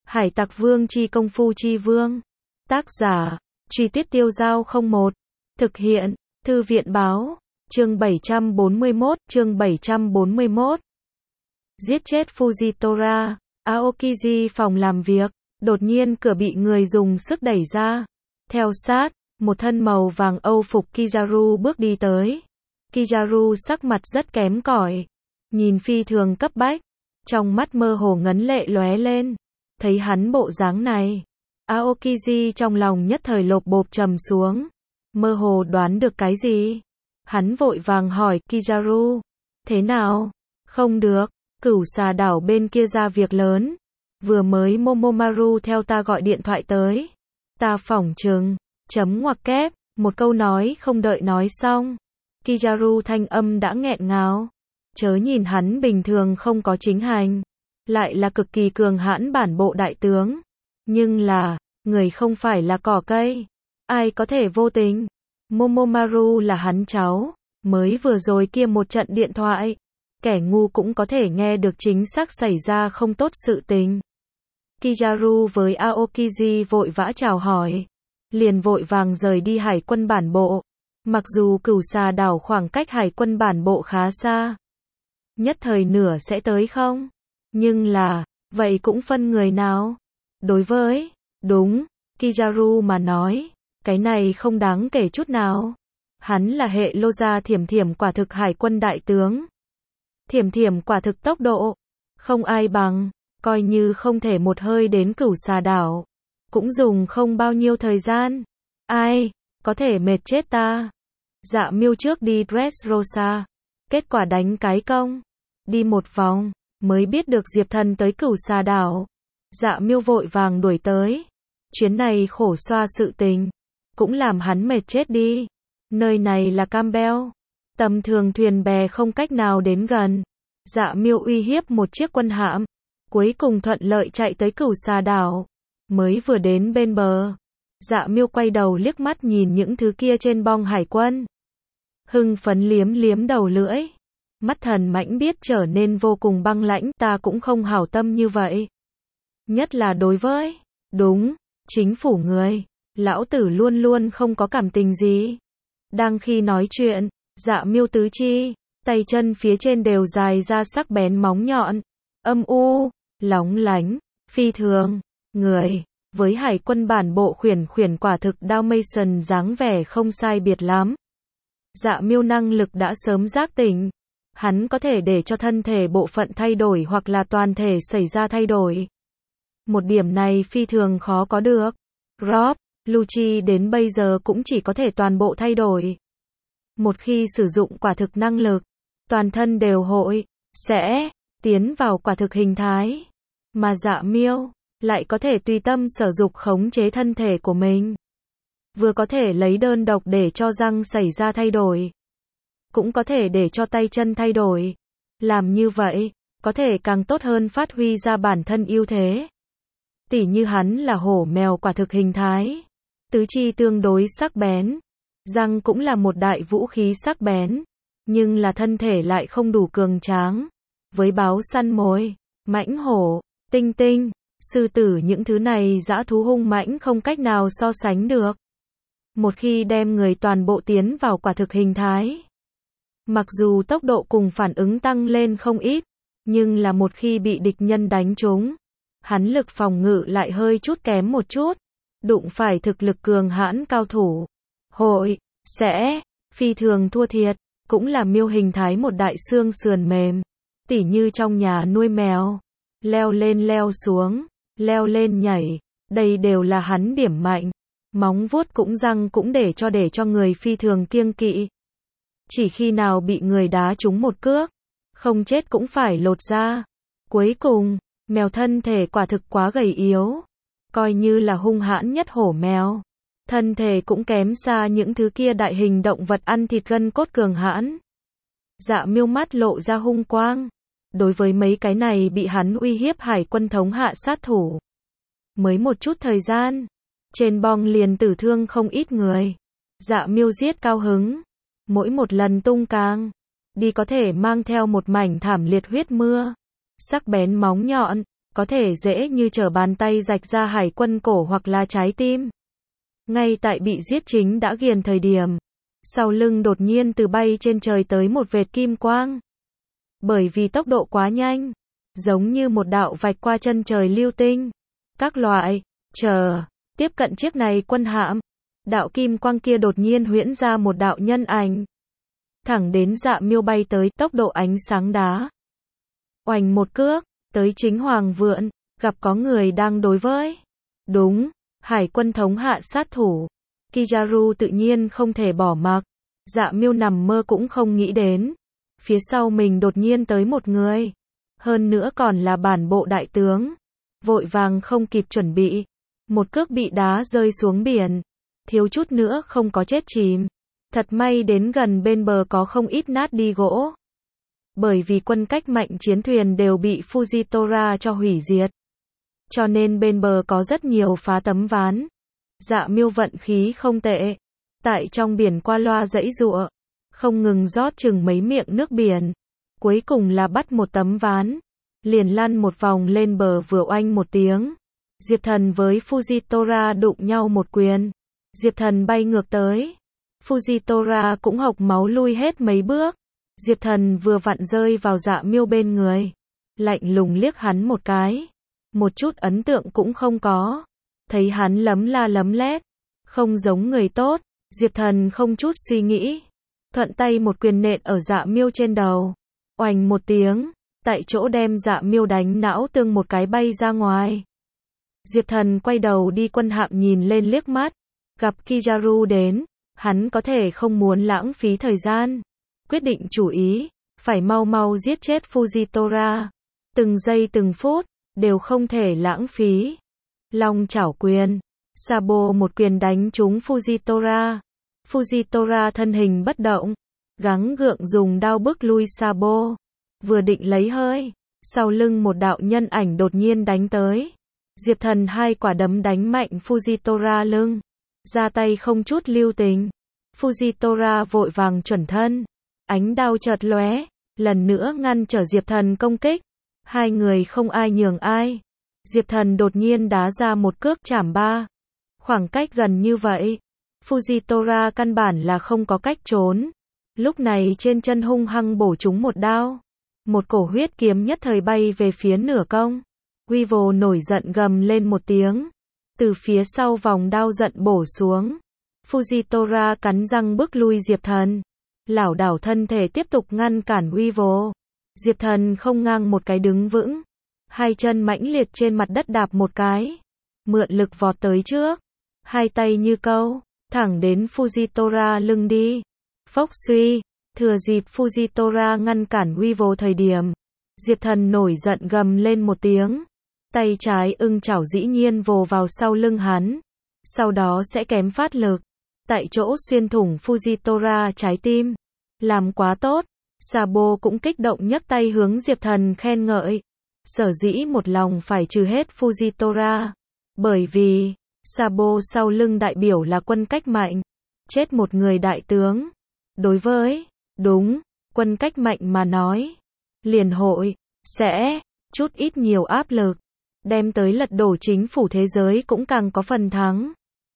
Hải Tặc Vương chi công phu chi vương. Tác giả, Truy Tuyết Tiêu Dao 01. Thực hiện, Thư viện báo. Chương 741, Giết chết Fujitora. Aokiji phòng làm việc. Đột nhiên cửa bị người dùng sức đẩy ra. Theo sát, một thân màu vàng Âu phục Kizaru bước đi tới. Kizaru sắc mặt rất kém cỏi, nhìn phi thường cấp bách, trong mắt mơ hồ ngấn lệ lóe lên. Thấy hắn bộ dáng này, Aokiji trong lòng nhất thời lộp bộp trầm xuống, mơ hồ đoán được cái gì. Hắn vội vàng hỏi Kizaru, thế nào? Không được, Cửu Xà đảo bên kia ra việc lớn. Vừa mới Momomaru theo ta gọi điện thoại tới. Ta phỏng chừng, chấm ngoặc kép, một câu nói không đợi nói xong. Kizaru thanh âm đã nghẹn ngào. Chớ nhìn hắn bình thường không có chính hành, lại là cực kỳ cường hãn bản bộ đại tướng. Nhưng là, người không phải là cỏ cây. Ai có thể vô tình? Momomaru là hắn cháu. Mới vừa rồi kia một trận điện thoại, kẻ ngu cũng có thể nghe được chính xác xảy ra không tốt sự tình. Kizaru với Aokiji vội vã chào hỏi, liền vội vàng rời đi hải quân bản bộ. Mặc dù Cửu Xà đảo khoảng cách hải quân bản bộ khá xa, nhất thời nửa sẽ tới không? Nhưng là, vậy cũng phân người nào? Đối với, đúng, Kizaru mà nói, cái này không đáng kể chút nào. Hắn là hệ lô gia Thiểm Thiểm quả thực hải quân đại tướng. Thiểm Thiểm quả thực tốc độ, không ai bằng, coi như không thể một hơi đến Cửu Xà đảo, cũng dùng không bao nhiêu thời gian. Ai, có thể mệt chết ta. Dạ Miêu trước đi Dressrosa, kết quả đánh cái công, đi một vòng, mới biết được Diệp Thần tới Cửu Xà đảo. Dạ Miêu vội vàng đuổi tới. Chuyến này khổ xoa sự tình, cũng làm hắn mệt chết đi. Nơi này là Campbell, tầm thường thuyền bè không cách nào đến gần. Dạ Miêu uy hiếp một chiếc quân hạm, cuối cùng thuận lợi chạy tới Cửu Xà đảo. Mới vừa đến bên bờ, Dạ Miêu quay đầu liếc mắt nhìn những thứ kia trên bong hải quân, hưng phấn liếm liếm đầu lưỡi. Mắt thần mãnh biết trở nên vô cùng băng lãnh. Ta cũng không hảo tâm như vậy, nhất là đối với, đúng, chính phủ người. Lão tử luôn luôn không có cảm tình gì. Đang khi nói chuyện, Dạ Miêu tứ chi, tay chân phía trên đều dài ra sắc bén móng nhọn, âm u, lóng lánh, phi thường. Người với hải quân bản bộ khuyển quả thực Dalmatian dáng vẻ không sai biệt lắm. Dạ Miêu năng lực đã sớm giác tỉnh. Hắn có thể để cho thân thể bộ phận thay đổi hoặc là toàn thể xảy ra thay đổi. Một điểm này phi thường khó có được. Rob, Lucci đến bây giờ cũng chỉ có thể toàn bộ thay đổi. Một khi sử dụng quả thực năng lực, toàn thân đều hội, sẽ tiến vào quả thực hình thái. Mà Dạ Miêu lại có thể tùy tâm sở dục khống chế thân thể của mình. Vừa có thể lấy đơn độc để cho răng xảy ra thay đổi, cũng có thể để cho tay chân thay đổi. Làm như vậy, có thể càng tốt hơn phát huy ra bản thân ưu thế. Tỉ như hắn là hổ mèo quả thực hình thái, tứ chi tương đối sắc bén, răng cũng là một đại vũ khí sắc bén, nhưng là thân thể lại không đủ cường tráng. Với báo săn mồi, mãnh hổ, tinh tinh, sư tử những thứ này dã thú hung mãnh không cách nào so sánh được. Một khi đem người toàn bộ tiến vào quả thực hình thái, mặc dù tốc độ cùng phản ứng tăng lên không ít, nhưng là một khi bị địch nhân đánh trúng, hắn lực phòng ngự lại hơi chút kém một chút. Đụng phải thực lực cường hãn cao thủ, hội, sẽ, phi thường thua thiệt. Cũng là Miêu hình thái một đại xương sườn mềm, tỉ như trong nhà nuôi mèo, leo lên leo xuống, leo lên nhảy, đây đều là hắn điểm mạnh. Móng vuốt cũng răng cũng để cho người phi thường kiêng kỵ. Chỉ khi nào bị người đá trúng một cước, không chết cũng phải lột ra. Cuối cùng, mèo thân thể quả thực quá gầy yếu, coi như là hung hãn nhất hổ mèo, thân thể cũng kém xa những thứ kia đại hình động vật ăn thịt gân cốt cường hãn. Dạ Miêu mắt lộ ra hung quang. Đối với mấy cái này bị hắn uy hiếp hải quân thống hạ sát thủ, mới một chút thời gian, trên bong liền tử thương không ít người. Dạ Miêu giết cao hứng, mỗi một lần tung càng đi có thể mang theo một mảnh thảm liệt huyết mưa. Sắc bén móng nhọn, có thể dễ như trở bàn tay rạch ra hải quân cổ hoặc là trái tim. Ngay tại bị giết chính đã ghiền thời điểm, sau lưng đột nhiên từ bay trên trời tới một vệt kim quang. Bởi vì tốc độ quá nhanh, giống như một đạo vạch qua chân trời lưu tinh. Các loại, tiếp cận chiếc này quân hạm. Đạo kim quang kia đột nhiên huyễn ra một đạo nhân ảnh. Thẳng đến Dạ Miêu bay tới, tốc độ ánh sáng đá. Oành một cước, tới chính Hoàng Vượn, gặp có người đang đối với. Đúng, hải quân thống hạ sát thủ. Kizaru tự nhiên không thể bỏ mặc. Dạ Miêu nằm mơ cũng không nghĩ đến. Phía sau mình đột nhiên tới một người. Hơn nữa còn là bản bộ đại tướng. Vội vàng không kịp chuẩn bị. Một cước bị đá rơi xuống biển. Thiếu chút nữa không có chết chìm. Thật may đến gần bên bờ có không ít nát đi gỗ. Bởi vì quân cách mạnh chiến thuyền đều bị Fujitora cho hủy diệt. Cho nên bên bờ có rất nhiều phá tấm ván. Dạ Miêu vận khí không tệ. Tại trong biển qua loa giãy giụa. Không ngừng rót chừng mấy miệng nước biển. Cuối cùng là bắt một tấm ván. Liền lăn một vòng lên bờ vừa oanh một tiếng. Diệp Thần với Fujitora đụng nhau một quyền. Diệp Thần bay ngược tới. Fujitora cũng hộc máu lui hết mấy bước. Diệp Thần vừa vặn rơi vào Dạ Miêu bên người. Lạnh lùng liếc hắn một cái. Một chút ấn tượng cũng không có. Thấy hắn lấm la lấm lét. Không giống người tốt. Diệp Thần không chút suy nghĩ. Thuận tay một quyền nện ở Dạ Miêu trên đầu. Oành một tiếng. Tại chỗ đem Dạ Miêu đánh não tương một cái bay ra ngoài. Diệp Thần quay đầu đi quân hạm nhìn lên liếc mắt. Gặp Kizaru đến. Hắn có thể không muốn lãng phí thời gian. Quyết định chủ ý. Phải mau mau giết chết Fujitora. Từng giây từng phút. Đều không thể lãng phí. Long chảo quyền. Sabo một quyền đánh trúng Fujitora. Fujitora thân hình bất động. Gắng gượng dùng đao bức lui Sabo. Vừa định lấy hơi. Sau lưng một đạo nhân ảnh đột nhiên đánh tới. Diệp Thần hai quả đấm đánh mạnh Fujitora lưng. Ra tay không chút lưu tình. Fujitora vội vàng chuẩn thân. Ánh đao chợt lóe. Lần nữa ngăn trở Diệp Thần công kích. Hai người không ai nhường ai. Diệp Thần đột nhiên đá ra một cước chảm ba. Khoảng cách gần như vậy. Fujitora căn bản là không có cách trốn. Lúc này trên chân hung hăng bổ trúng một đao. Một cổ huyết kiếm nhất thời bay về phía nửa công. Weevil nổi giận gầm lên một tiếng. Từ phía sau vòng đao giận bổ xuống. Fujitora cắn răng bước lui Diệp Thần. Lảo đảo thân thể tiếp tục ngăn cản Weevil. Diệp Thần không ngang một cái đứng vững. Hai chân mãnh liệt trên mặt đất đạp một cái. Mượn lực vọt tới trước. Hai tay như câu. Thẳng đến Fujitora lưng đi. Phốc suy. Thừa dịp Fujitora ngăn cản Weevil thời điểm. Diệp Thần nổi giận gầm lên một tiếng. Tay trái ưng chảo dĩ nhiên vồ vào sau lưng hắn. Sau đó sẽ kém phát lực. Tại chỗ xuyên thủng Fujitora trái tim. Làm quá tốt. Sabo cũng kích động nhấc tay hướng Diệp Thần khen ngợi. Sở dĩ một lòng phải trừ hết Fujitora. Bởi vì, Sabo sau lưng đại biểu là quân cách mạnh. Chết một người đại tướng. Đối với, đúng, quân cách mạnh mà nói. Liền hội, sẽ, chút ít nhiều áp lực. Đem tới lật đổ chính phủ thế giới cũng càng có phần thắng.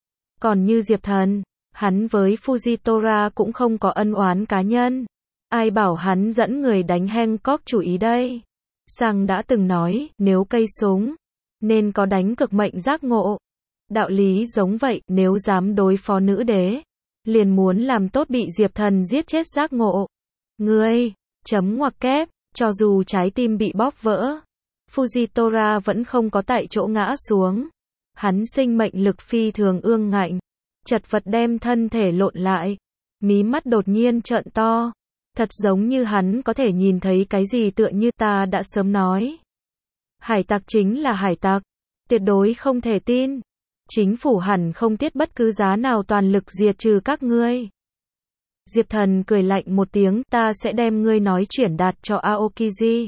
Còn như Diệp Thần, hắn với Fujitora cũng không có ân oán cá nhân. Ai bảo hắn dẫn người đánh Hancock chủ ý đây. Sang đã từng nói, nếu cây súng, nên có đánh cực mệnh giác ngộ. Đạo lý giống vậy, nếu dám đối phó nữ đế, liền muốn làm tốt bị Diệp Thần giết chết giác ngộ. Ngươi, chấm ngoặc kép, cho dù trái tim bị bóp vỡ, Fujitora vẫn không có tại chỗ ngã xuống. Hắn sinh mệnh lực phi thường ương ngạnh, chật vật đem thân thể lộn lại, mí mắt đột nhiên trợn to. Thật giống như hắn có thể nhìn thấy cái gì tựa như ta đã sớm nói. Hải tặc chính là hải tặc. Tuyệt đối không thể tin. Chính phủ hẳn không tiếc bất cứ giá nào toàn lực diệt trừ các ngươi. Diệp Thần cười lạnh một tiếng, ta sẽ đem ngươi nói chuyển đạt cho Aokiji.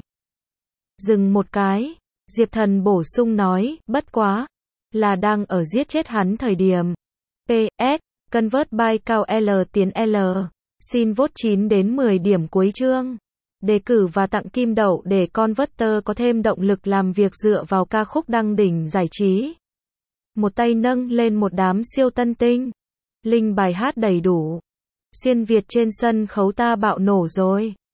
Dừng một cái. Diệp Thần bổ sung nói, bất quá. Là đang ở giết chết hắn thời điểm. PS, convert by cao L tiến L. Xin vote 9 đến 10 điểm cuối chương. đề cử và tặng kim đậu để Converter có thêm động lực làm việc dựa vào ca khúc đăng đỉnh giải trí. Một tay nâng lên một đám siêu tân tinh. Link bài hát đầy đủ. Xuyên Việt trên sân khấu ta bạo nổ rồi.